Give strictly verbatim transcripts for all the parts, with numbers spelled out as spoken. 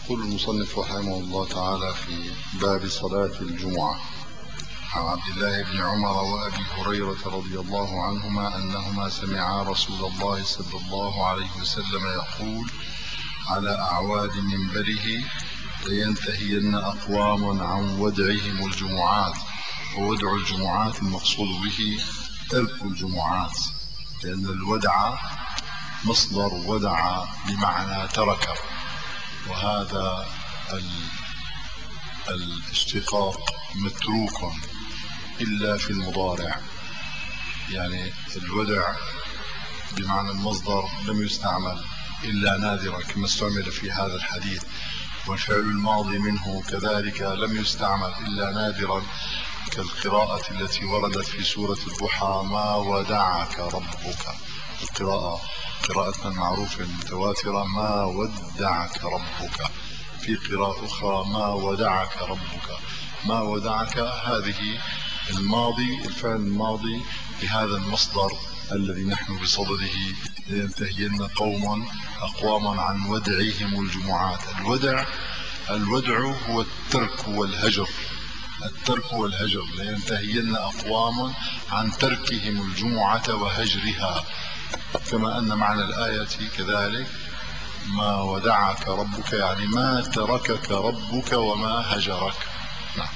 يقول المصنف رحمه الله تعالى في باب صلاة الجمعة: عن عبد الله بن عمر وأبي هريرة رضي الله عنهما أنهما سمعا رسول الله صلى الله عليه وسلم يقول: على أعواد منبره: لينتهين أقوام عن ودعهم الجمعات. وودع الجمعات المقصود به ترك الجمعات، لأن الودع مصدر ودع بمعنى ترك، وهذا الاشتقاق متروك إلا في المضارع، يعني الودع بمعنى المصدر لم يستعمل إلا نادرا كما استعمل في هذا الحديث، والفعل الماضي منه كذلك لم يستعمل إلا نادرا، كالقراءة التي وردت في سورة الضحى: ما ودعك ربك. القراءة قراءتنا المعروفة المتواترة: ما ودعك ربك. في قراءة أخرى: ما ودعك ربك. ما ودعك هذه الماضي، الفعل الماضي لهذا المصدر الذي نحن بصدده: لينتهين قوم أقواما عن ودعهم الجمعات. الودع الودع هو الترك والهجر، الترك والهجر. لينتهين أقوام عن تركهم الجمعة وهجرها، كما أن معنى الآية كذلك: ما ودعك ربك، يعني ما تركك ربك وما هجرك. نعم.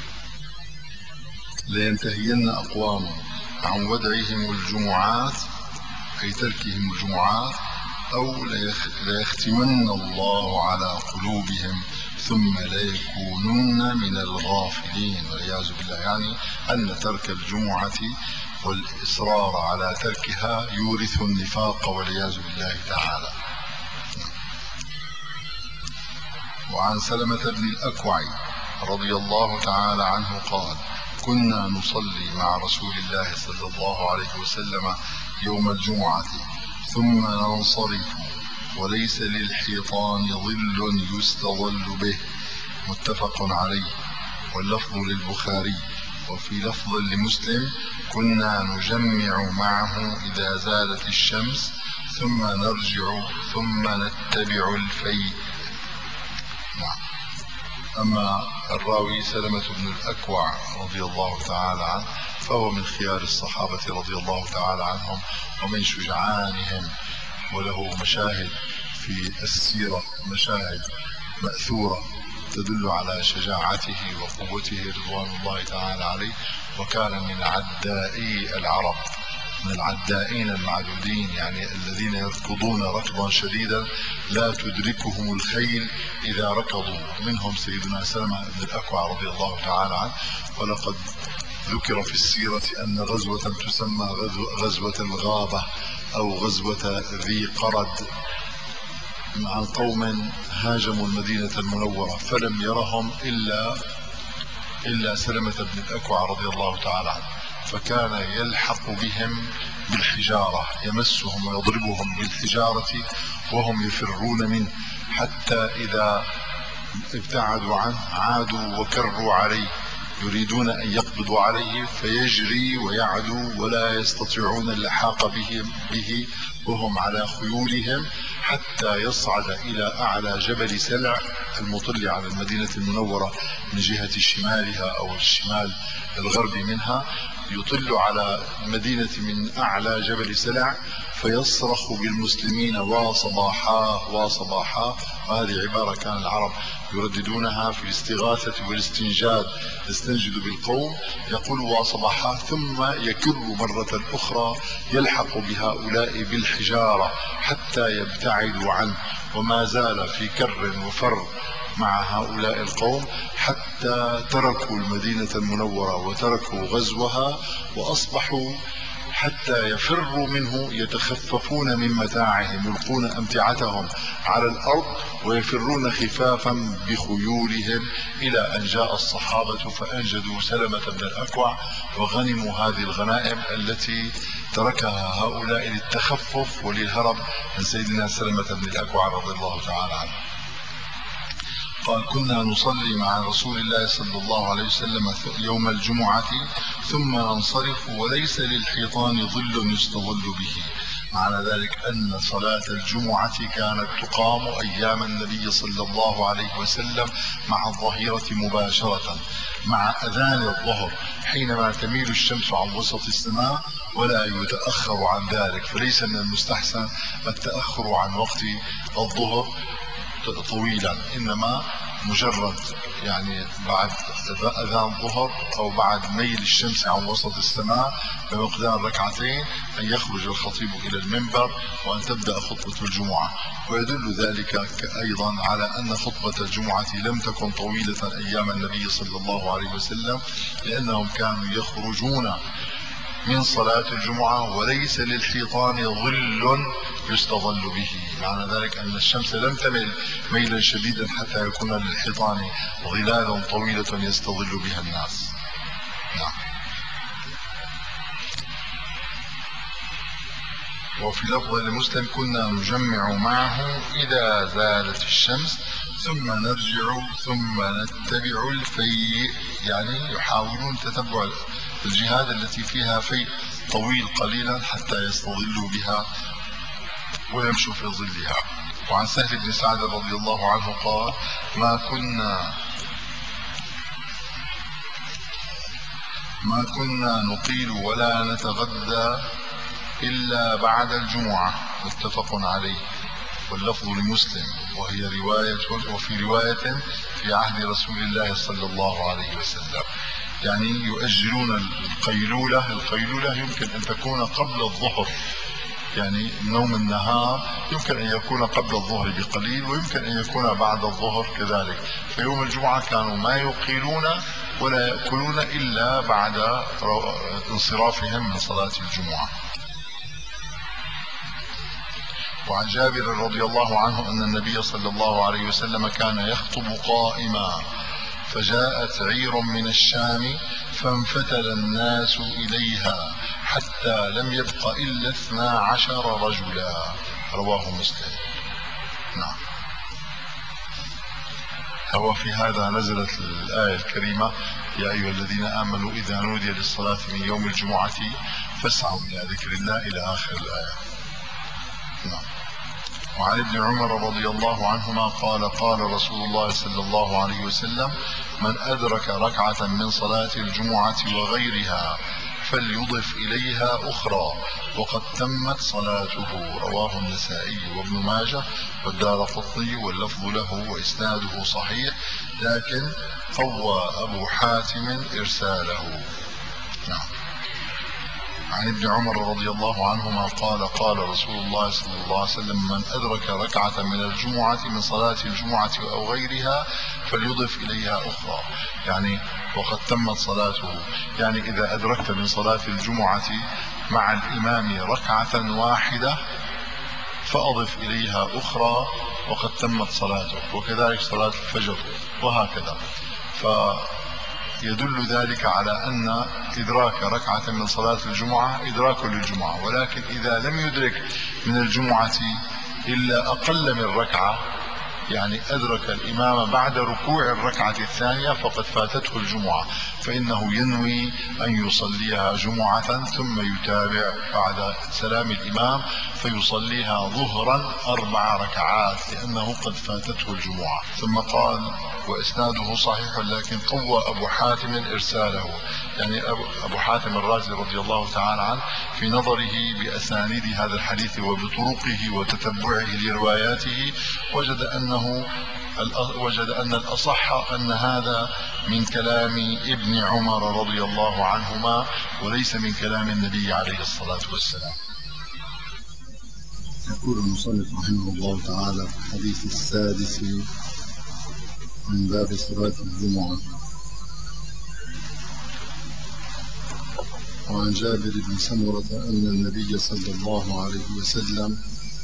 لينتهين أقوام عن ودعهم الجمعات أي تركهم الجمعات، أو ليختمن الله على قلوبهم ثم ليكونن من الغافلين والعياذ بالله، يعني أن ترك الجمعة والإصرار على تركها يورث النفاق والعياذ بالله تعالى. وعن سلمة بن الأكوع رضي الله تعالى عنه قال: كنا نصلي مع رسول الله صلى الله عليه وسلم يوم الجمعة ثم ننصرف وليس للحيطان ظل يستظل به. متفق عليه، واللفظ للبخاري. وفي لفظ لمسلم: كنا نجمع معه إذا زالت الشمس ثم نرجع ثم نتبع الفيء. نعم. أما الراوي سلمة بن الأكوع رضي الله تعالى عنه فهو من خيار الصحابة رضي الله تعالى عنهم ومن شجعانهم، وله مشاهد في السيرة، مشاهد مأثورة تدل على شجاعته وقوته رضوان الله تعالى عليه. وكان من عدائي العرب، من العدائين المعدودين، يعني الذين يركضون ركضا شديدا لا تدركهم الخيل إذا ركضوا. منهم سيدنا سلمة بن الأكوع رضي الله تعالى عنه. ولقد ذكر في السيرة أن غزوة تسمى غزوة الغابة أو غزوة ذي قرد، مع قوم هاجموا المدينة المنورة فلم يرهم إلا إلا سلمة بن الأكوع رضي الله تعالى عنه، فكان يلحق بهم بالحجارة، يمسهم ويضربهم بالحجارة وهم يفرون منه، حتى إذا ابتعدوا عنه عادوا وكروا عليه يريدون أن يقبضوا عليه، فيجري ويعدو ولا يستطيعون اللحاق بهم به وهم على خيولهم، حتى يصعد إلى أعلى جبل سلع المطل على المدينة المنورة من جهة شمالها أو الشمال الغربي منها، يطل على المدينة من أعلى جبل سلع فيصرخ بالمسلمين: وصباحاه وصباحاه. وهذه عبارة كان العرب يرددونها في الاستغاثة والاستنجاد، يستنجد بالقوم يقول وصباحاه، ثم يكر مرة أخرى يلحق بهؤلاء بالحجارة حتى يبتعدوا عنه، وما زال في كر وفر مع هؤلاء القوم حتى تركوا المدينة المنورة وتركوا غزوها، وأصبحوا حتى يفروا منه يتخففون من متاعهم، يلقون أمتعتهم على الأرض ويفرون خفافا بخيولهم، إلى أن جاء الصحابة فأنجدوا سلمة بن الأكوع وغنموا هذه الغنائم التي تركها هؤلاء للتخفف وللهرب من سيدنا سلمة بن الأكوع رضي الله تعالى عنه. قال: كنا نصلي مع رسول الله صلى الله عليه وسلم يوم الجمعة ثم ننصرف وليس للحيطان ظل يستظل به. معنى ذلك أن صلاة الجمعة كانت تقام أيام النبي صلى الله عليه وسلم مع الظهيرة مباشرة مع أذان الظهر حينما تميل الشمس عن وسط السماء، ولا يتأخر عن ذلك. فليس من المستحسن التأخر عن وقت الظهر طويلا، إنما مجرد يعني بعد اذان الظهر او بعد ميل الشمس عن وسط السماء بمقدار ركعتين ان يخرج الخطيب الى المنبر وان تبدا خطبه الجمعه. ويدل ذلك ايضا على ان خطبه الجمعه لم تكن طويله ايام النبي صلى الله عليه وسلم، لانهم كانوا يخرجون من صلاة الجمعة وليس للحيطان ظل يستظل به. معنى ذلك أن الشمس لم تمل ميلا شديدا حتى يكون للحيطان ظلال طويلة يستظل بها الناس. نعم. وفي لفظ لمسلم كنا نجمع معه إذا زالت الشمس ثم نرجع ثم نتبع الفيء، يعني يحاولون تتبع الجهاد التي فيها فيء طويل قليلا حتى يستظلوا بها ويمشوا في ظلها. وعن سهل بن سعد رضي الله عنه قال: ما كنا ما كنا نقيل ولا نتغدى إلا بعد الجمعة، متفق عليه. واللفظ لمسلم، وهي رواية وفي رواية في عهد رسول الله صلى الله عليه وسلم، يعني يؤجلون القيلولة. القيلولة يمكن أن تكون قبل الظهر، يعني نوم النهار يمكن أن يكون قبل الظهر بقليل ويمكن أن يكون بعد الظهر كذلك. فيوم الجمعة كانوا ما يقيلون ولا يأكلون إلا بعد انصرافهم من صلاة الجمعة. وعن جابر رضي الله عنه أن النبي صلى الله عليه وسلم كان يخطب قائما، فجاءت عير من الشام فانفتل الناس إليها حتى لم يبق إلا اثنا عشر رجلا، رواه مسلم. نعم. هو في هذا نزلت الآية الكريمة: يا أيها الذين آمنوا إذا نودي للصلاة من يوم الجمعة فاسعوا إلى ذكر الله إلى آخر الآية. نعم. وعن ابن عمر رضي الله عنهما قال: قال رسول الله صلى الله عليه وسلم: من أدرك ركعة من صلاة الجمعة وغيرها فليضف إليها أخرى وقد تمت صلاته، رواه النسائي وابن ماجه والدارقطني، واللفظ له وإسناده صحيح، لكن قوى أبو حاتم إرساله. نعم. عن ابن عمر رضي الله عنهما قال: قال رسول الله صلى الله عليه وسلم: من أدرك ركعة من الجمعة من صلاة الجمعة أو غيرها فليضف إليها أخرى، يعني وقد تمت صلاته. يعني إذا أدركت من صلاة الجمعة مع الإمام ركعة واحدة فأضف إليها أخرى وقد تمت صلاته، وكذلك صلاة الفجر وهكذا. ف يدل ذلك على أن إدراك ركعة من صلاة الجمعة إدراك للجمعة، ولكن إذا لم يدرك من الجمعة إلا أقل من ركعة، يعني أدرك الإمام بعد ركوع الركعة الثانية، فقد فاتته الجمعة، فإنه ينوي أن يصليها جمعة ثم يتابع بعد سلام الإمام فيصليها ظهرا أربع ركعات لأنه قد فاتته الجمعة. ثم قال: وإسناده صحيح لكن قوى أبو حاتم إرساله، يعني أبو حاتم الرازي رضي الله تعالى عنه في نظره بأسانيد هذا الحديث وبطرقه وتتبعه لرواياته وجد أنه وجد أن الأصح أن هذا من كلام ابن عمر رضي الله عنهما وليس من كلام النبي عليه الصلاة والسلام. يقول المصنف رحمه الله تعالى في الحديث السادس من باب صلاة الجمعة: وعن جابر بن سمرة أن النبي صلى الله عليه وسلم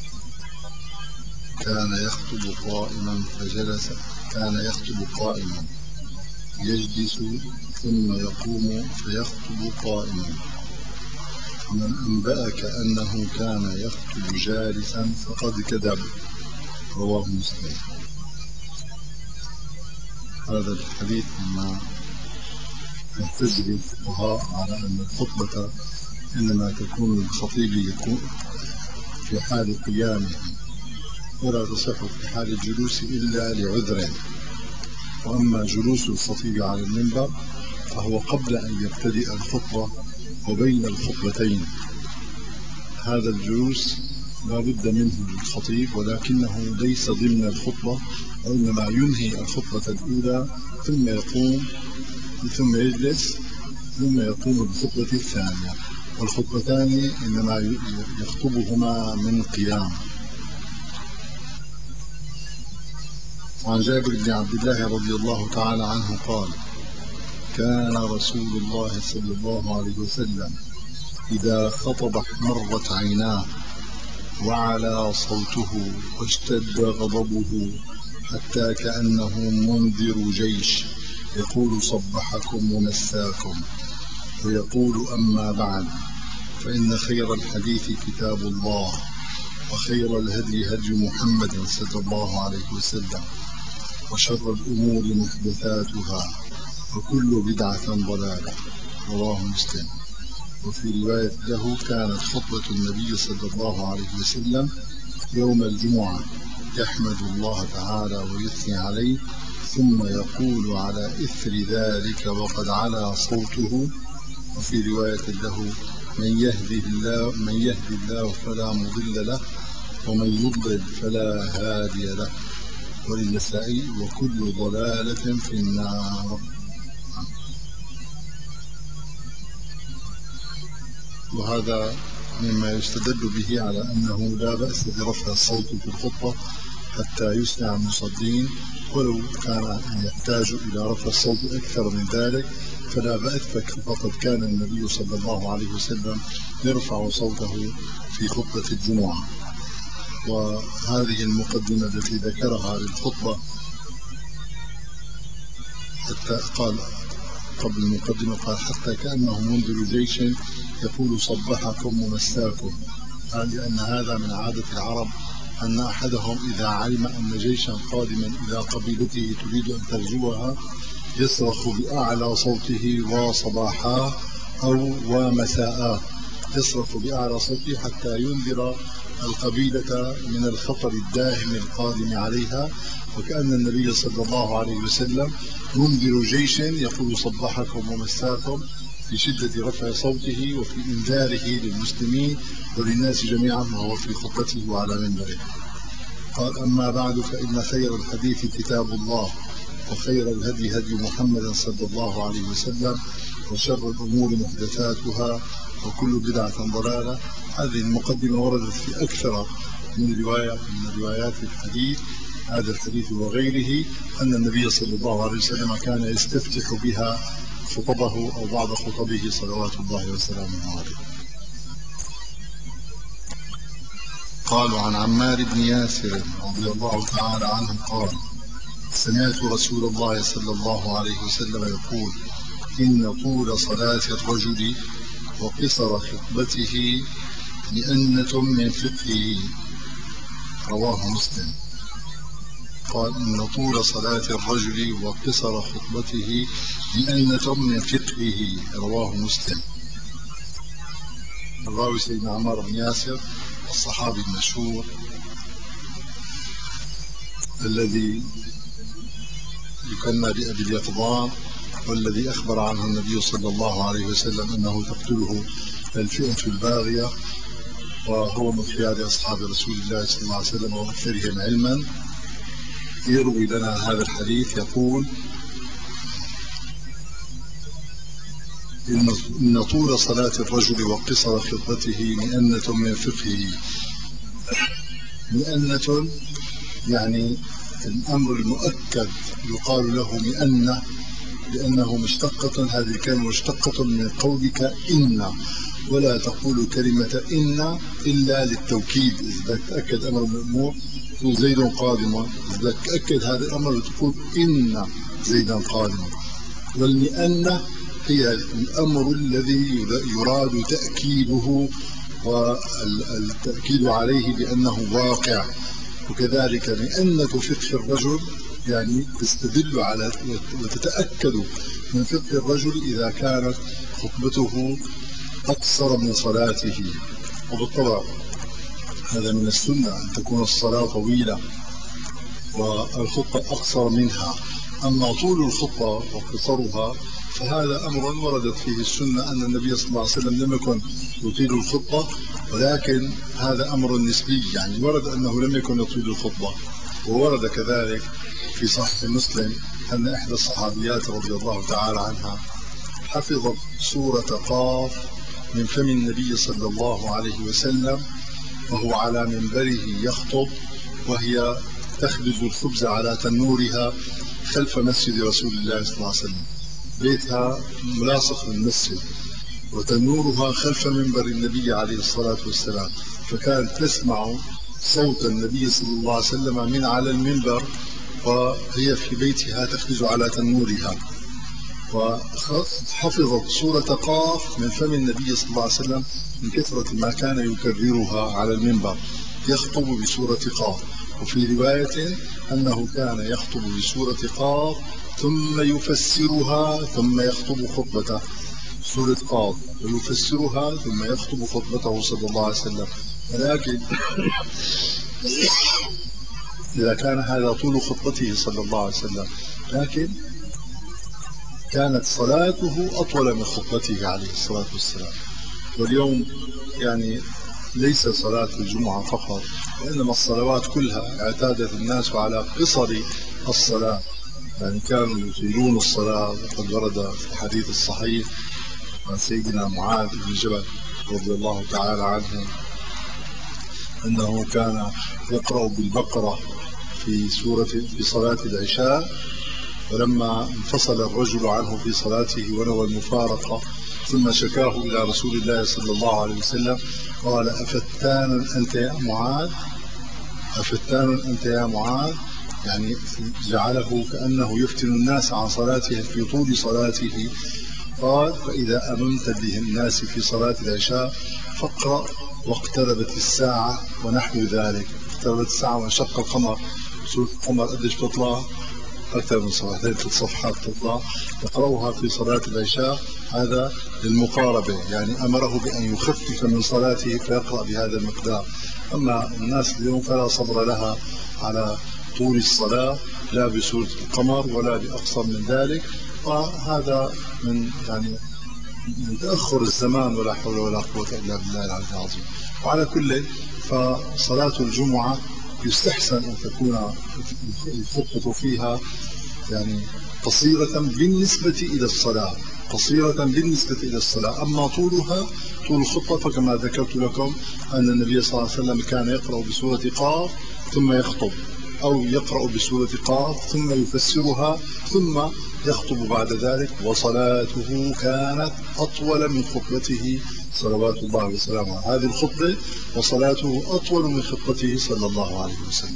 كان يخطب قائما فجلس كان يخطب قائما يجلس ثم يقوم فيخطب قائما، ومن أنبأك أنه كان يخطب جالسا فقد كذب، رواه مسلم. هذا الحديث مما يحتج به الفقهاء على أن الخطبة إنما تكون للخطيب يكون في حال قيامه، ولا تصح في حال الجلوس إلا لعذر. وأما جلوس الخطيب على المنبر فهو قبل أن يبتدئ الخطبة وبين الخطبتين. هذا الجلوس لا بد منه للخطيب، ولكنه ليس ضمن الخطبة، وإنما ينهي الخطبة الأولى ثم يقوم ثم يجلس ثم يقوم بالخطبة الثانية، والخطبتان إنما يخطبهما من قيام. عن جابر بن عبد الله رضي الله تعالى عنه قال: كان رسول الله صلى الله عليه وسلم إذا خطب احمرت عيناه وعلى صوته واشتد غضبه حتى كأنه منذر جيش يقول صبحكم ومساكم، ويقول: أما بعد، فإن خير الحديث كتاب الله، وخير الهدي هدي محمد صلى الله عليه وسلم، وشر الأمور محدثاتها، وكل بدعة ضلالة. رواه مسلم. وفي رواية له: كانت خطبة النبي صلى الله عليه وسلم يوم الجمعة يحمد الله تعالى ويثني عليه، ثم يقول على إثر ذلك وقد علا صوته. وفي رواية له: من يهده الله من يهدي الله فلا مضل له، ومن يضلل فلا هادي له. وللنسائي: وكل ضلالة في النار. وهذا مما يستدل به على أنه لا بأس برفع الصوت في الخطبة حتى يسمع المصلين، ولو كان يحتاج إلى رفع الصوت أكثر من ذلك فلا بأس، فقد كان النبي صلى الله عليه وسلم يرفع صوته في خطبة الجمعة. وهذه المقدمة التي ذكرها للخطبة، حتى قال قبل المقدمة قال: حتى كأنه منذر جيش يقول صبحكم ومساكم، قال لأن هذا من عادة العرب أن أحدهم إذا علم أن جيشا قادما إلى قبيلته تريد أن تغزوها يصرخ بأعلى صوته وصباحا أو ومساء، يصرخ بأعلى صوته حتى ينذر القبيلة من الخطر الداهم القادم عليها. وكأن النبي صلى الله عليه وسلم منذر جيش يقول صبحكم ومساكم في شدة رفع صوته وفي إنذاره للمسلمين وللناس جميعا وهو في خطبته على منبره. قال: أما بعد، فإن خير الحديث كتاب الله، وخير الهدي هدي محمد صلى الله عليه وسلم، وشر الأمور محدثاتها، وكل بدعة ضلالة. هذه المقدمة وردت في أكثر من رواية من روايات الحديث، هذا الحديث وغيره، أن النبي صلى الله عليه وسلم كان يستفتح بها خطبه أو بعض خطبه صلوات الله وسلامه عليه. قالوا: عن عمار بن ياسر رضي الله تعالى عنه قال: سمعت رسول الله صلى الله عليه وسلم يقول: إن طول صلاة الرجل وقصر خطبته مئنة من فقهه. رواه مسلم. قال: إن طول صلاة الرجل وقصر خطبته مئنة من فقهه. رواه مسلم. الراوي سيدنا عمار بن ياسر الصحابي المشهور الذي يكنى بأبي اليقظان، والذي أخبر عنه النبي صلى الله عليه وسلم أنه تقتله الفئة الباغية، وهو من خيار أصحاب رسول الله صلى الله عليه وسلم وأكثرهم علما، يروي لنا هذا الحديث يقول: إن طول صلاة الرجل وقصر خطبته مئنة من فقهه. مئنة يعني الأمر المؤكد يقال له مئنة، لأنه مشتقة، هذه الكلمة مشتقة من قولك إن، ولا تقول كلمة إن إلا للتوكيد. إذا تأكد أمر من الأمور تقول زيد قادم، إذا تأكد هذا الأمر تقول إن زيدا قادم. والمئنة هي الأمر الذي يراد تأكيده والتأكيد عليه بأنه واقع. وكذلك مئنة فقه الرجل يعني تستدل على وتتأكد من فقه الرجل إذا كانت خطبته أقصر من صلاته. وبالطبع هذا من السنة أن تكون الصلاة طويلة والخطبة أقصر منها. أما طول الخطبة وقصرها فهذا أمر وردت فيه السنة أن النبي صلى الله عليه وسلم لم يكن يطيل الخطبة، ولكن هذا أمر نسبي، يعني ورد أنه لم يكن يطيل الخطبة. وورد كذلك في صحيح مسلم أن إحدى الصحابيات رضي الله تعالى عنها حفظت سورة قاف من فم النبي صلى الله عليه وسلم وهو على منبره يخطب، وهي تخبز الخبز على تنورها خلف مسجد رسول الله صلى الله عليه وسلم. بيتها ملاصق للمسجد وتنورها خلف منبر النبي عليه الصلاة والسلام، فكانت تسمع صوت النبي صلى الله عليه وسلم من على المنبر وهي في بيتها تخبز على تنورها. وحفظت سورة قاف من فم النبي صلى الله عليه وسلم من كثرة ما كان يكررها على المنبر يخطب بسورة قاف. وفي رواية أنه كان يخطب بسورة قاف ثم يفسرها ثم يخطب خطبته، سورة قاف ويفسرها ثم يخطب خطبته صلى الله عليه وسلم. ولكن إذا كان هذا طول خطبته صلى الله عليه وسلم، لكن كانت صلاته أطول من خطبته عليه الصلاة والسلام. واليوم يعني ليس صلاة الجمعة فقط، وإنما الصلوات كلها اعتادت الناس على قصر الصلاة، يعني كانوا يطيلون الصلاة. وقد ورد في الحديث الصحيح عن سيدنا معاذ بن جبل رضي الله تعالى عنه أنه كان يقرأ بالبقرة في سورة في صلاة العشاء، ولما انفصل الرجل عنه في صلاته ونوى المفارقة ثم شكاه إلى رسول الله صلى الله عليه وسلم قال: أفتان أنت يا معاذ؟ أفتان أنت يا معاذ؟ يعني جعله كأنه يفتن الناس عن صلاته في طول صلاته. قال: فإذا أممت به الناس في صلاة العشاء فاقرأ واقتربت الساعة ونحو ذلك. اقتربت الساعة وانشق القمر، سورة القمر قديش تطلع؟ أكثر من صفحتين ثلاث صفحات تطلع، يقرأها في صلاة العشاء. هذا للمقاربة، يعني أمره بأن يخفف من صلاته فيقرأ بهذا المقدار. أما الناس اليوم فلا صبر لها على طول الصلاة، لا بسورة القمر ولا بأقصر من ذلك، وهذا من يعني من تأخر الزمان، ولا حول ولا قوة إلا بالله العلي العظيم. وعلى كل، فصلاة الجمعة يستحسن أن تكون الخطبة فيها يعني قصيرة بالنسبة إلى الصلاة، قصيرة بالنسبة إلى الصلاة. أما طولها، طول الخطبة فكما ذكرت لكم أن النبي صلى الله عليه وسلم كان يقرأ بسورة قاف ثم يخطب، أو يقرأ بسورة قاف ثم يفسرها ثم يخطب بعد ذلك، وصلاته كانت أطول من خطبته صلوات الله وسلامه. هذه الخطبة وصلاته أطول من خطبته صلى الله عليه وسلم.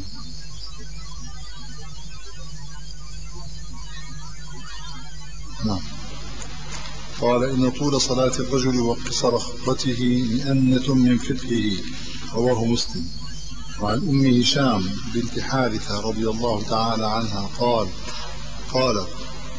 نعم. قال: إن طول صلاة الرجل وقصر خطبته مئنة من فقهه، رواه مسلم. وعن أم هشام بنت حارثة رضي الله تعالى عنها قال قالت: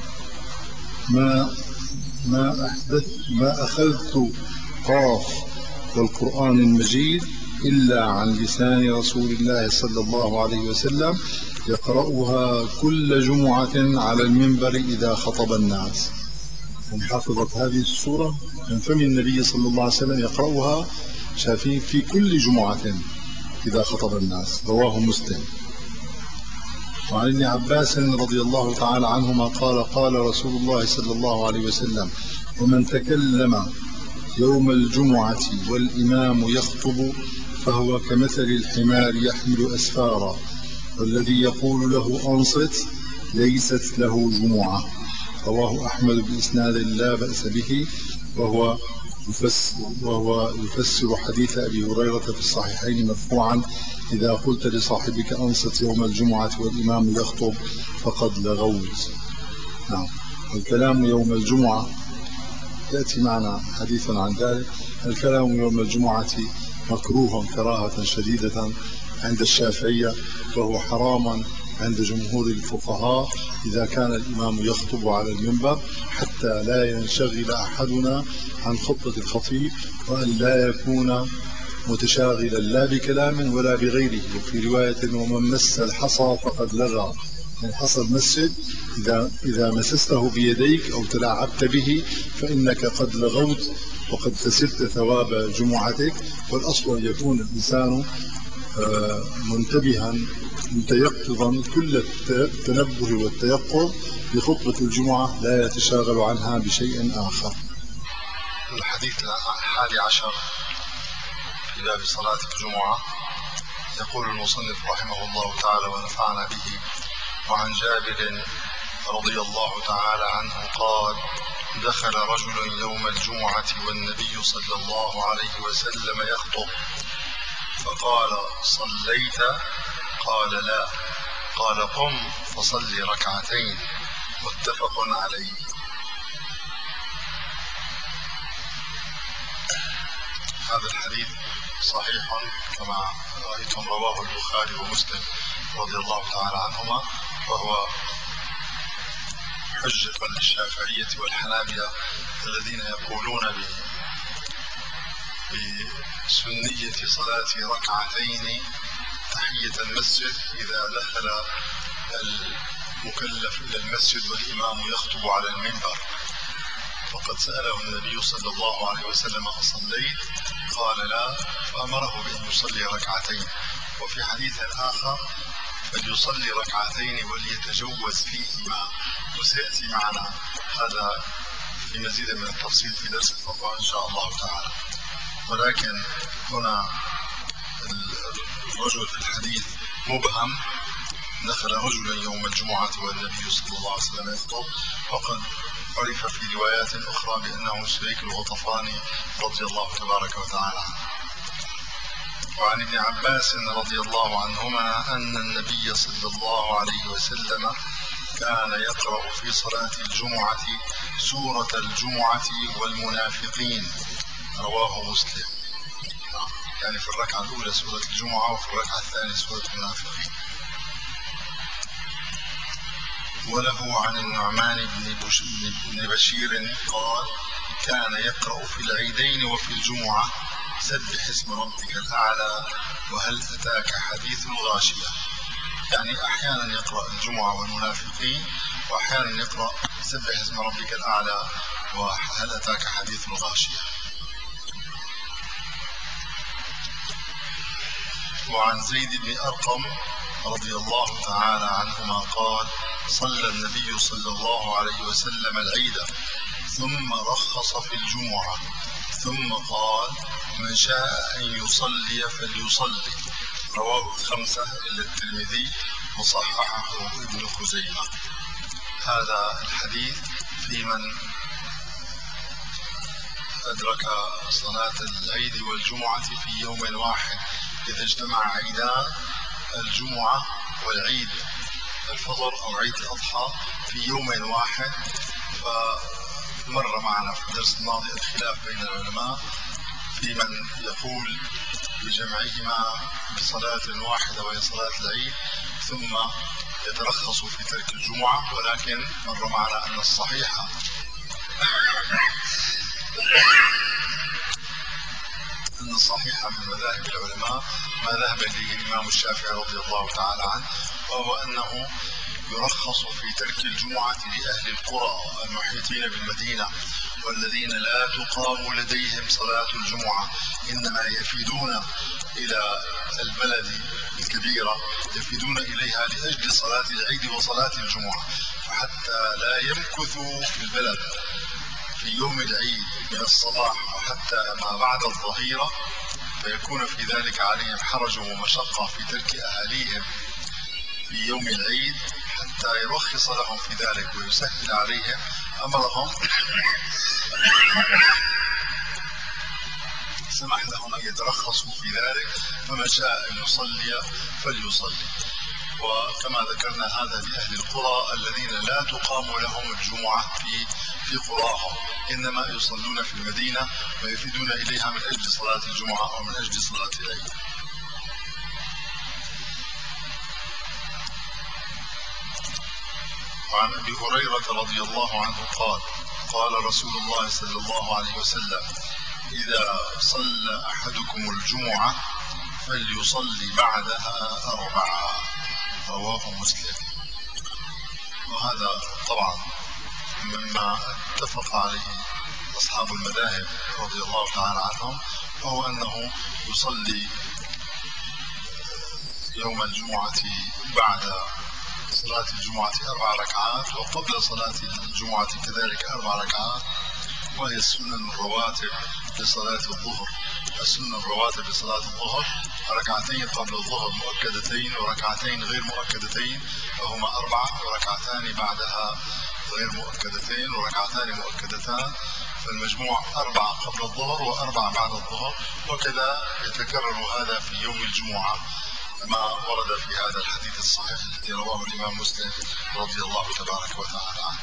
ما ما أحدث ما أخذت قاف والقرآن المجيد إلا عن لسان رسول الله صلى الله عليه وسلم يقرأها كل جمعة على المنبر إذا خطب الناس. يعني حافظت هذه السورة من فم النبي صلى الله عليه وسلم يقرأها شافين في كل جمعة إذا خطب الناس، رواه مسلم. وعن ابن عباس رضي الله تعالى عنهما قال: قال رسول الله صلى الله عليه وسلم: ومن تكلم يوم الجمعة والإمام يخطب فهو كمثل الحمار يحمل أسفارا، والذي يقول له أنصت ليست له جمعة. رواه أحمد بإسناد لا بأس به، وهو يفسر, وهو يفسر حديث أبي هريرة في الصحيحين مرفوعا: إذا قلت لصاحبك أنصت يوم الجمعة والإمام يخطب فقد لغوت. نعم. الكلام يوم الجمعة يأتي معنا حديث عن ذلك. الكلام يوم الجمعة مكروه كراهة شديدة عند الشافعية، وهو حرام عند جمهور الفقهاء إذا كان الإمام يخطب على المنبر، حتى لا ينشغل أحدنا عن خطبة الخطيب، وأن لا يكون متشاغلا لا بكلام ولا بغيره. وفي رواية ومن مس الحصى فقد لغى. الحصى المسجد إذا إذا مسسته بيديك أو تلاعبت به فإنك قد لغوت وقد خسرت ثواب جمعتك. والأصل أن يكون الإنسان منتبها متيقظا كل التنبه والتيقظ بخطبة الجمعة، لا يتشاغل عنها بشيء آخر. الحديث الحادي عشر في باب صلاة الجمعة. يقول المصنف رحمه الله تعالى ونفعنا به: وعن جابر رضي الله تعالى عنه قال: دخل رجل يوم الجمعة والنبي صلى الله عليه وسلم يخطب، فقال: صليت؟ قال: لا. قال: قم فصل ركعتين. متفق عليه. هذا الحديث صحيح كما رأيتم، رواه البخاري ومسلم رضي الله تعالى عنهما، وهو حجة للشافعية والحنابلة الذين يقولون بسنية صلاة ركعتين تحية المسجد إذا دخل المكلف إلى المسجد والإمام يخطب على المنبر. وقد سأله النبي صلى الله عليه وسلم: أصليت؟ قال: لا. فأمره بأن يصلي ركعتين. وفي حديث آخر: فليصلي ركعتين وليتجوز فيهما. وسيأتي معنا هذا في مزيد من التفصيل في درس الفقه إن شاء الله تعالى. ولكن هنا الرجل في الحديث مبهم. دخل رجل يوم الجمعة والنبي صلى الله عليه وسلم يخطب، وقد عرف في روايات أخرى بأنه شريك الغطفاني رضي الله تبارك وتعالى عنه. وعن ابن عباس رضي الله عنهما أن النبي صلى الله عليه وسلم كان يقرأ في صلاة الجمعة سورة الجمعة والمنافقين. رواه مسلم. يعني في الركعة الأولى سورة الجمعة وفي الركعة الثانية سورة المنافقين. وله عن النعمان بن بشير قال: كان يقرأ في العيدين وفي الجمعة سبح اسم ربك الأعلى وهل أتاك حديث الغاشية. يعني أحيانا يقرأ الجمعة والمنافقين، وأحيانا يقرأ سبح اسم ربك الأعلى وهل أتاك حديث الغاشية. وعن زيد بن أرقم رضي الله تعالى عنهما قال: صلى النبي صلى الله عليه وسلم العيد ثم رخص في الجمعة، ثم قال: من شاء أن يصلي فليصلي. رواه الخمسة إلا الترمذي وصححه ابن خزيمة. هذا الحديث في من أدرك صلاة العيد والجمعة في يوم واحد، إذا اجتمع عيدان الجمعة والعيد الفطر أو عيد الأضحى في يوم واحد. فمر معنا في الدرس الماضي الخلاف بين العلماء في من يقول بجمعهما بصلاة واحدة وهي صلاة العيد ثم يترخص في ترك الجمعة. ولكن مر معنا أن الصحيح أن الصحيح من مذاهب العلماء ما ذهب إليه الإمام الشافعي رضي الله تعالى عنه، وهو أنه يرخص في ترك الجمعة لأهل القرى المحيطين بالمدينة والذين لا تقام لديهم صلاة الجمعة، إنما يفيدون إلى البلد الكبيرة، يفيدون إليها لأجل صلاة العيد وصلاة الجمعة، فحتى لا يمكثوا في البلد في يوم العيد من الصباح وحتى ما بعد الظهيرة، فيكون في ذلك عليهم حرج ومشقة في ترك أهاليهم في يوم العيد، حتى يرخص لهم في ذلك ويسهل عليهم أمرهم سمح لهم أن يترخصوا في ذلك، فمن شاء أن يصلي فليصلي. وكما ذكرنا هذا لأهل القرى الذين لا تقام لهم الجمعة في في قراهم، إنما يصلون في المدينة ويفيدون إليها من أجل صلاة الجمعة أو من أجل صلاة العيد. وعن أبي هريرة رضي الله عنه قال: قال رسول الله صلى الله عليه وسلم: إذا صلى أحدكم الجمعة فليصلي بعدها أربعة، رواه مسلم. وهذا طبعا مما اتفق عليه أصحاب المذاهب رضي الله تعالى عنهم، وهو أنه يصلي يوم الجمعة بعد صلاة الجمعة أربع ركعات، وقبل صلاة الجمعة كذلك أربع ركعات، وهي السنن الرواتب لصلاة الظهر. السنن الرواتب لصلاة الظهر ركعتين قبل الظهر مؤكدتين وركعتين غير مؤكدتين، وهما أربعة، وركعتان بعدها غير مؤكدتين وركعتان مؤكدتان، فالمجموع أربعة قبل الظهر وأربعة بعد الظهر، وكذا يتكرر هذا في يوم الجمعة كما ورد في هذا الحديث الصحيح الذي رواه الإمام مسلم رضي الله تبارك وتعالى عنه.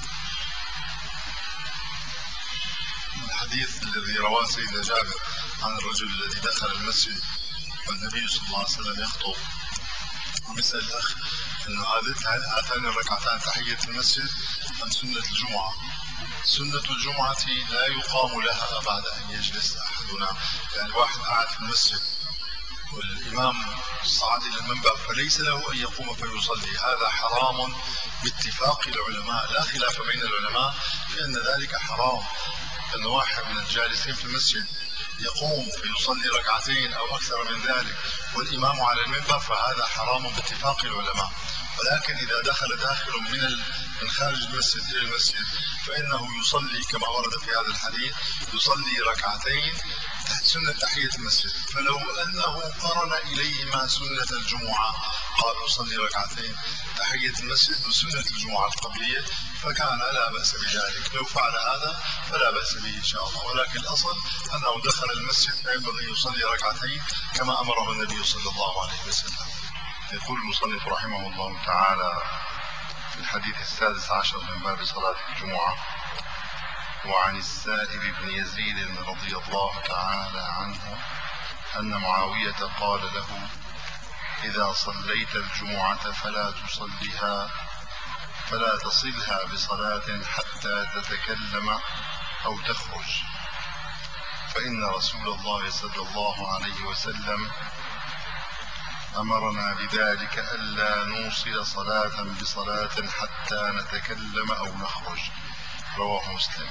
الحديث الذي رواه سيدنا جابر عن الرجل الذي دخل المسجد والنبي صلى الله عليه وسلم يخطب، ومسأل الأخ أنه هاتان الركعتان تحية المسجد عن سنة الجمعة. سنة الجمعة لا يقام لها بعد أن يجلس أحدنا، يعني واحد قاعد في المسجد والإمام صعد إلى المنبر فليس له أن يقوم فيصلي، هذا حرام باتفاق العلماء، لا خلاف بين العلماء في أن ذلك حرام. أن واحد من الجالسين في المسجد يقوم فيصلي ركعتين أو أكثر من ذلك والإمام على المنبر فهذا حرام باتفاق العلماء. ولكن إذا دخل داخل من من خارج المسجد إلى المسجد فإنه يصلي كما ورد في هذا الحديث، يصلي ركعتين تحت سنة تحية المسجد. فلو أنه قرن إليهما سنة الجمعة قال يصلي ركعتين تحية المسجد وسنة الجمعة القبلية فكان لا بأس بذلك، لو فعل هذا فلا بأس به إن شاء الله. ولكن الأصل أنه دخل المسجد فينبغي أن يصلي ركعتين كما أمره النبي صلى الله عليه وسلم. يقول المصنف رحمه الله تعالى في الحديث السادس عشر من باب صلاة الجمعة: وعن السائب بن يزيد رضي الله تعالى عنه أن معاوية قال له: إذا صليت الجمعة فلا تصلها فلا تصلها بصلاة حتى تتكلم أو تخرج، فإن رسول الله صلى الله عليه وسلم أمرنا بذلك ألا نوصل صلاة بصلاة حتى نتكلم أو نخرج، رواه مسلم.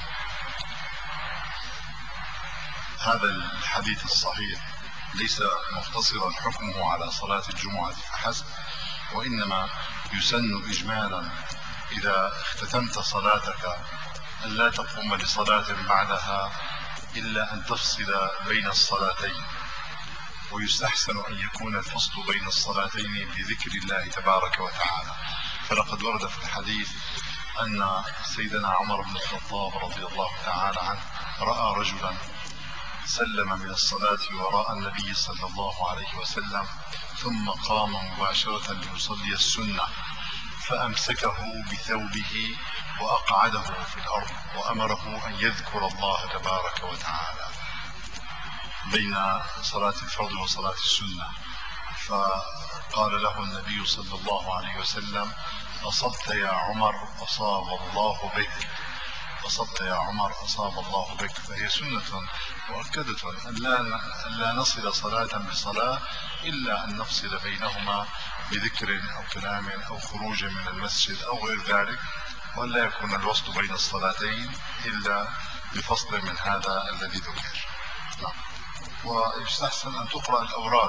هذا الحديث الصحيح ليس مقتصرا حكمه على صلاة الجمعة فحسب، وإنما يسن إجمالا إذا اختتمت صلاتك ألا تقوم لصلاة بعدها إلا أن تفصل بين الصلاتين، ويستحسن أن يكون الفصل بين الصلاتين بذكر الله تبارك وتعالى. فلقد ورد في الحديث أن سيدنا عمر بن الخطاب رضي الله تعالى عنه رأى رجلا سلم من الصلاة وراء النبي صلى الله عليه وسلم ثم قام مباشرة ليصلي السنة، فأمسكه بثوبه وأقعده في الأرض وأمره أن يذكر الله تبارك وتعالى بين صلاة الفرض وصلاة السنة. فقال له النبي صلى الله عليه وسلم: أصبت يا عمر أصاب الله بك، أصبت يا عمر أصاب الله بك. فهي سنة مؤكدة أن لا, أن لا نصل صلاة بصلاة إلا أن نفصل بينهما بذكر أو كلام أو خروج من المسجد أو غير ذلك، وأن لا يكون الوصل بين الصلاتين إلا بفصل من هذا الذي ذكر. ويستحسن أن تقرأ الأوراد،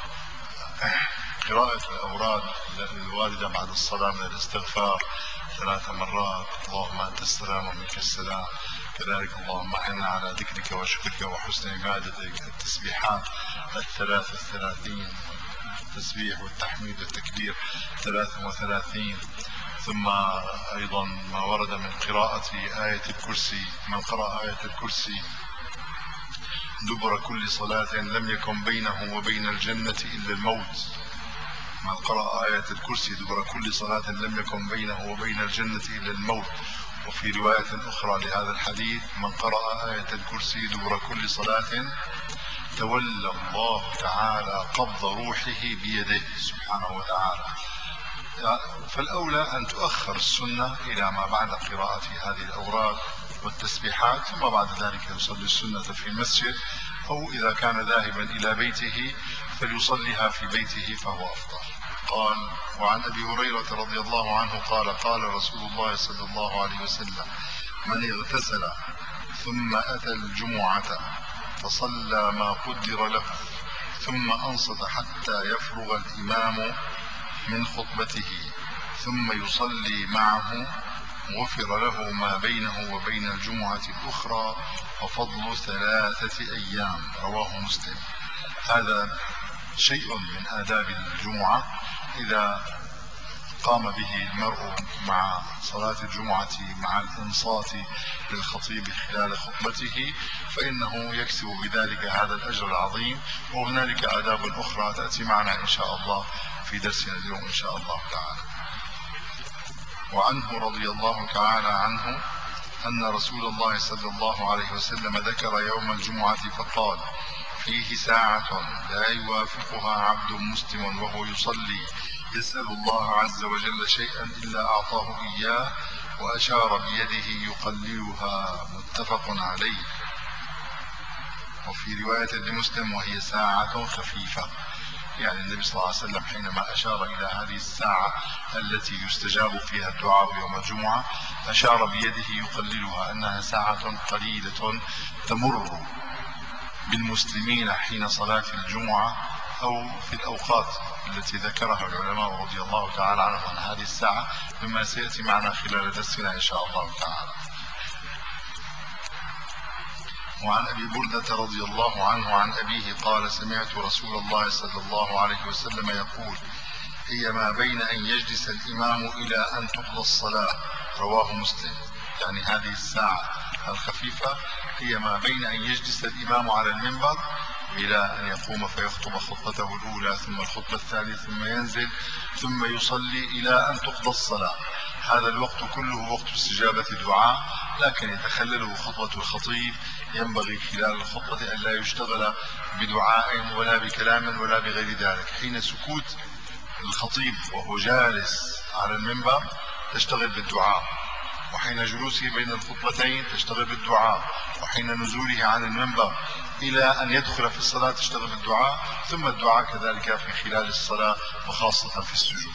قراءة الأوراد الواردة بعد الصلاة من الاستغفار ثلاث مرات: اللهم أنت السلام ومنك السلام، كذلك اللهم أعنا على ذكرك وشكرك وحسن عبادتك، التسبيحات الثلاث الثلاثين، التسبيح والتحميد والتكبير ثلاث وثلاثين، ثم أيضا ما ورد من قراءة آية الكرسي: من قرأ آية الكرسي دبر كل صلاة لم يكن بينه وبين الجنة إلا الموت. من قرأ آية الكرسي دبر كل صلاة لم يكن بينه وبين الجنة إلا الموت. وفي رواية أخرى لهذا الحديث: من قرأ آية الكرسي دبر كل صلاة تولى الله تعالى قبض روحه بيده سبحانه وتعالى. فالأولى أن تؤخر السنة إلى ما بعد قراءة هذه الأوراد، والتسبيحات، ثم بعد ذلك يصلي السنة في المسجد، أو إذا كان ذاهبا إلى بيته فليصليها في بيته فهو أفضل. قال: وعن أبي هريرة رضي الله عنه قال: قال رسول الله صلى الله عليه وسلم: من اغتسل ثم أتى الجمعة فصلى ما قدر له ثم أنصت حتى يفرغ الإمام من خطبته ثم يصلي معه غفر له ما بينه وبين الجمعة الأخرى وفضل ثلاثة أيام. رواه مسلم. هذا شيء من آداب الجمعة إذا قام به المرء مع صلاة الجمعة مع الإنصات للخطيب خلال خطبته، فإنه يكسب بذلك هذا الأجر العظيم. وهنالك آداب أخرى تأتي معنا إن شاء الله في درسنا اليوم إن شاء الله تعالى. وعنه رضي الله تعالى عنه أن رسول الله صلى الله عليه وسلم ذكر يوم الجمعة فقال: فيه ساعة لا يوافقها عبد مسلم وهو يصلي يسأل الله عز وجل شيئا إلا أعطاه إياه، وأشار بيده يقللها. متفق عليه. وفي رواية لمسلم: وهي ساعة خفيفة. يعني النبي صلى الله عليه وسلم حينما أشار إلى هذه الساعة التي يستجاب فيها الدعاء يوم الجمعة أشار بيده يقللها، أنها ساعة قليلة تمر بالمسلمين حين صلاة الجمعة أو في الأوقات التي ذكرها العلماء رضي الله تعالى عنهم عن هذه الساعة، مما سيأتي معنا خلال درسنا إن شاء الله تعالى. وعن أبي بردة رضي الله عنه عن أبيه قال: سمعت رسول الله صلى الله عليه وسلم يقول: هي ما بين أن يجلس الإمام إلى أن تقضى الصلاة. رواه مسلم. يعني هذه الساعة الخفيفة هي ما بين أن يجلس الإمام على المنبر إلى أن يقوم فيخطب خطبته الأولى ثم الخطبة الثانية ثم ينزل ثم يصلي إلى أن تقضى الصلاة. هذا الوقت كله وقت استجابة الدعاء، لكن يتخلله خطبة الخطيب. ينبغي خلال الخطبة أن لا يشتغل بدعاء ولا بكلام ولا بغير ذلك. حين سكوت الخطيب وهو جالس على المنبر تشتغل بالدعاء، وحين جلوسه بين الخطبتين تشتغل بالدعاء، وحين نزوله عن المنبر إلى أن يدخل في الصلاة تشتغل بالدعاء، ثم الدعاء كذلك في خلال الصلاة وخاصة في السجود.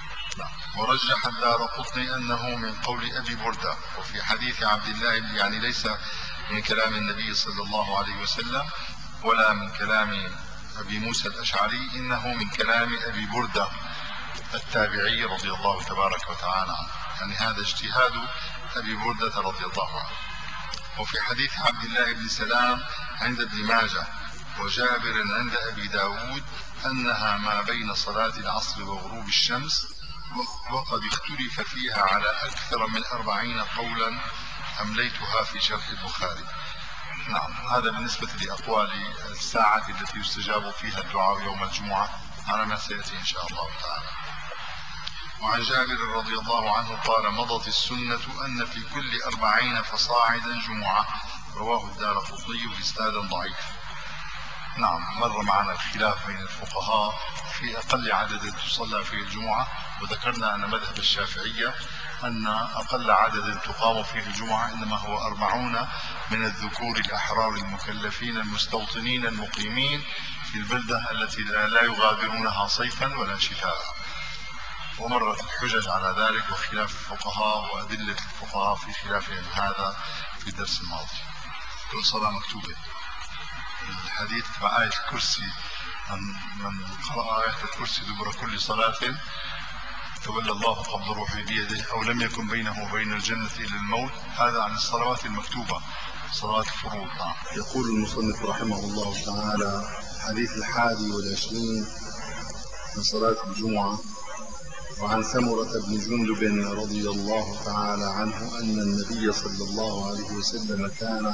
ورجح الدارقطني أنه من قول أبي بردة. وفي حديث عبد الله يعني ليس من كلام النبي صلى الله عليه وسلم ولا من كلام أبي موسى الأشعري، إنه من كلام أبي بردة التابعي رضي الله تبارك وتعالى عنه. يعني هذا اجتهاد أبي بردة رضي الله عنه. وفي حديث عبد الله بن سلام عند ابن ماجه وجابر عند أبي داود أنها ما بين صلاة العصر وغروب الشمس، وقد اختلف فيها على أكثر من أربعين قولا أمليتها في شرح البخاري. نعم، هذا بالنسبة لأقوال الساعة التي يستجاب فيها الدعاء يوم الجمعة على ما سيأتي إن شاء الله تعالى. وعن جابر رضي الله عنه قال: مضت السنة أن في كل أربعين فصاعدا جمعة. رواه الدارقطني بإسناد ضعيف. نعم، مر معنا الخلاف بين الفقهاء في أقل عدد تصلى فيه الجمعة، وذكرنا أن مذهب الشافعية أن أقل عدد تقام فيه الجمعة إنما هو أربعون من الذكور الأحرار المكلفين المستوطنين المقيمين في البلدة التي لا يغادرونها صيفا ولا شتاء. ومرت الحجج على ذلك وخلاف الفقهاء وأدلة الفقهاء في خلافهم هذا في الدرس الماضي. كل صلاة مكتوبة. الحديث مع آية الكرسي: من قرأ آية الكرسي دبر كل صلاة تولى الله قبض روحه بيده أو لم يكن بينه وبين الجنة إلا الموت. هذا عن الصلوات المكتوبة، صلوات الفروض. يقول المصنف رحمه الله تعالى: حديث الحادي والعشرين من صلاة الجمعة. وعن سمرة بن جندب رضي الله تعالى عنه أن النبي صلى الله عليه وسلم كان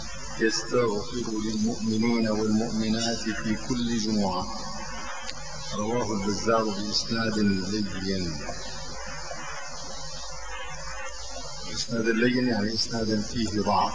يستغفر للمؤمنين والمؤمنات في كل جمعة. رواه البزار بإسناد لين. إسناد لين يعني إسناد فيه ضعف،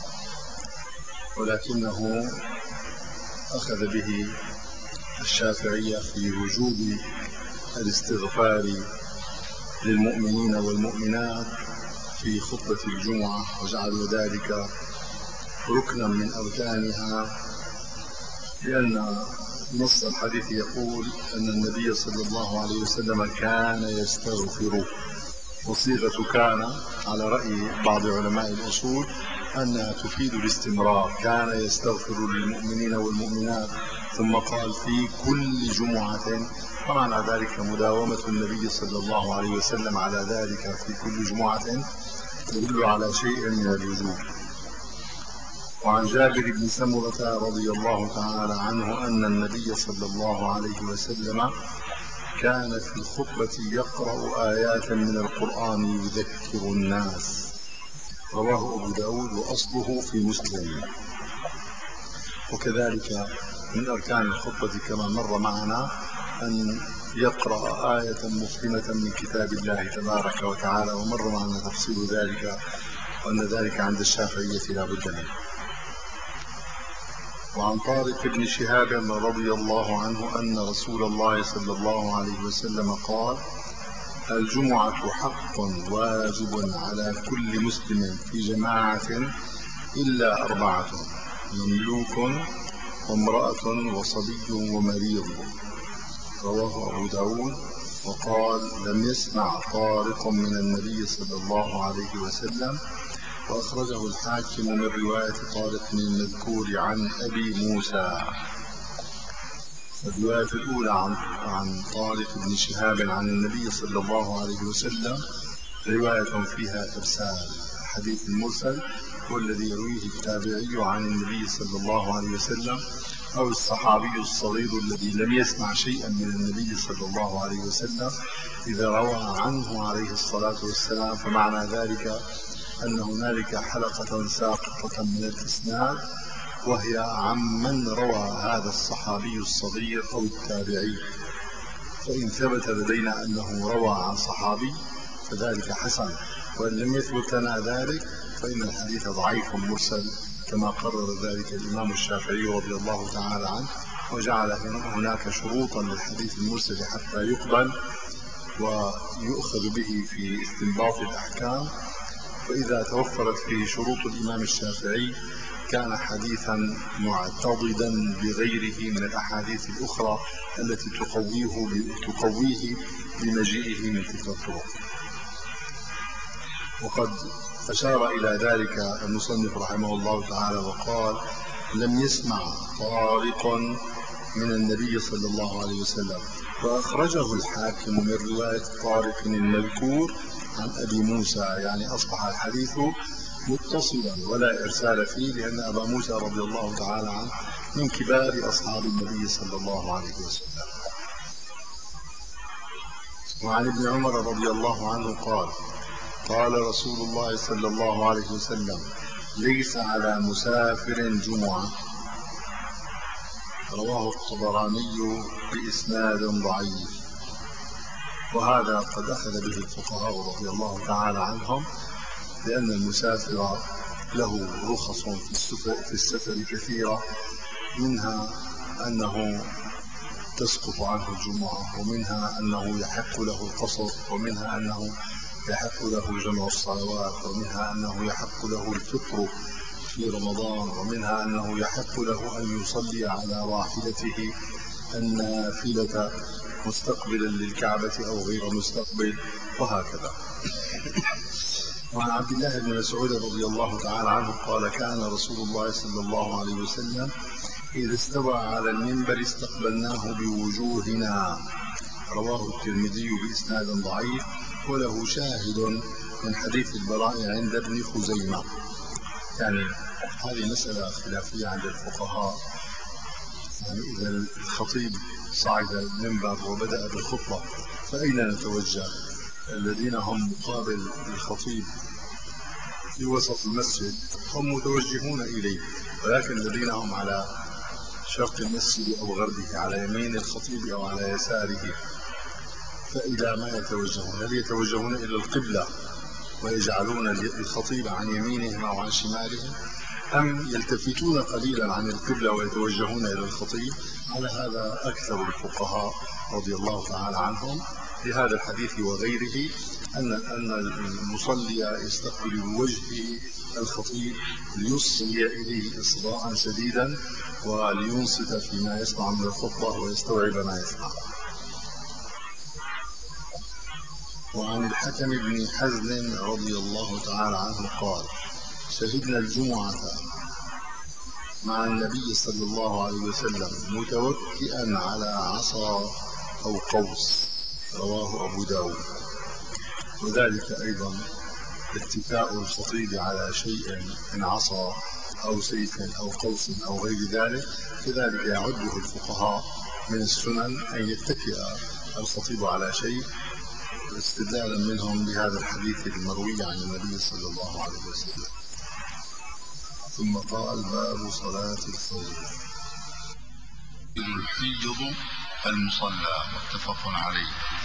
ولكنه أخذ به الشافعية في وجوب الاستغفار للمؤمنين والمؤمنات في خطبة الجمعة وجعلوا ذلك ركنا من أركانها، لأن نص الحديث يقول أن النبي صلى الله عليه وسلم كان يستغفر، وصيغة كان على رأي بعض علماء الأصول أنها تفيد الاستمرار، كان يستغفر للمؤمنين والمؤمنات، ثم قال في كل جمعة، فمعنى ذلك مداومة النبي صلى الله عليه وسلم على ذلك في كل جمعة تدل على شيء من الوجوب. وعن جابر بن سمرة رضي الله تعالى عنه أن النبي صلى الله عليه وسلم كان في الخطبة يقرأ آيات من القرآن يذكر الناس، رواه أبو داود وأصله في مسلم. وكذلك من أركان الخطبة كما مر معنا أن يقرأ آية مفهمة من كتاب الله تبارك وتعالى، ومر معنا تفصيل ذلك وأن ذلك عند الشافعية لا بد منه. وعن طارق بن شهاب رضي الله عنه أن رسول الله صلى الله عليه وسلم قال: الجمعة حق واجب على كل مسلم في جماعة إلا أربعة: مملوك وامرأة وصبي ومريض، رواه أبو داود. وقال: لم يسمع طارق من النبي صلى الله عليه وسلم، وأخرجه الحاكم من رواية طارق المذكور عن أبي موسى. الرواية الأولى عن, عن طارق بن شهاب عن النبي صلى الله عليه وسلم رواية فيها إرسال. الحديث المرسل هو الذي يرويه التابعي عن النبي صلى الله عليه وسلم، أو الصحابي الصغير الذي لم يسمع شيئا من النبي صلى الله عليه وسلم إذا روى عنه عليه الصلاة والسلام، فمعنى ذلك أن هنالك حلقة ساقطة من الإسناد وهي عمن روى هذا الصحابي الصغير أو التابعي. فإن ثبت لدينا أنه روى عن صحابي فذلك حسن، وإن لم يثبت لنا ذلك فإن الحديث ضعيف مرسل، كما قرر ذلك الإمام الشافعي رضي الله تعالى عنه، وجعل هناك شروطا للحديث المرسل حتى يقبل ويؤخذ به في استنباط الأحكام. فإذا توفرت فيه شروط الإمام الشافعي كان حديثا معتضدا بغيره من الأحاديث الأخرى التي تقويه تقويه بمجيئه من تلك الطرق. وقد أشار إلى ذلك المصنف رحمه الله تعالى وقال: لم يسمع طارق من النبي صلى الله عليه وسلم، وأخرجه الحاكم من رواية طارق المذكور عن أبي موسى، يعني أصبح الحديث متصلا ولا إرسال فيه، لأن أبا موسى رضي الله تعالى عنه من كبار أصحاب النبي صلى الله عليه وسلم. وعن ابن عمر رضي الله عنه قال: قال رسول الله صلى الله عليه وسلم: ليس على مسافر جمعة، رواه الطبراني بإسناد ضعيف. وهذا قد أخذ به الفقهاء رضي الله تعالى عنهم، لأن المسافر له رخص في السفر كثيرة، منها أنه تسقط عنه الجمعة، ومنها أنه يحق له القصر، ومنها أنه يحق له جمع الصلوات، ومنها أنه يحق له الفطر في رمضان، ومنها أنه يحق له أن يصلي على راحلته النافلة مستقبلا للكعبة أو غير مستقبل، وهكذا. وعن عبد الله بن مسعود رضي الله تعالى عنه قال: كان رسول الله صلى الله عليه وسلم إذا استوى على المنبر استقبلناه بوجوهنا، رواه الترمذي بإسناد ضعيف، وله شاهد من حديث البراء عند ابن خزيمة. يعني هذه مسألة خلافية عند الفقهاء، يعني إذا الخطيب صعد المنبر وبدأ بالخطبة فأين نتوجه؟ الذين هم مقابل الخطيب في وسط المسجد هم متوجهون إليه، ولكن الذين هم على شرق المسجد أو غربه، على يمين الخطيب أو على يساره، فإلى ما يتوجهون؟ هل يتوجهون إلى القبلة ويجعلون الخطيب عن يمينهم أو عن شمالهم، أم يلتفتون قليلا عن القبلة ويتوجهون إلى الخطيب؟ على هذا أكثر الفقهاء رضي الله تعالى عنهم لهذا الحديث وغيره أن أن المصلي يستقبل بوجهه الخطيب ليصغي إليه إصغاء شديدا ولينصت فيما يسمع من الخطبة ويستوعب ما يسمع. وعن الحكم بن حزم رضي الله تعالى عنه قال: شهدنا الجمعة مع النبي صلى الله عليه وسلم متوكئا على عصا أو قوس، رواه أبو داود. وذلك أيضا اتكاء الخطيب على شيء من عصا أو سيف أو قوس أو غير ذلك، كذلك يعده الفقهاء من السنن أن يتكئ الخطيب على شيء استدلالا منهم بهذا الحديث المروي عن النبي صلى الله عليه وسلم. ثم قال: باب صلاة الخوف. يحيض المصلى، متفق عليه.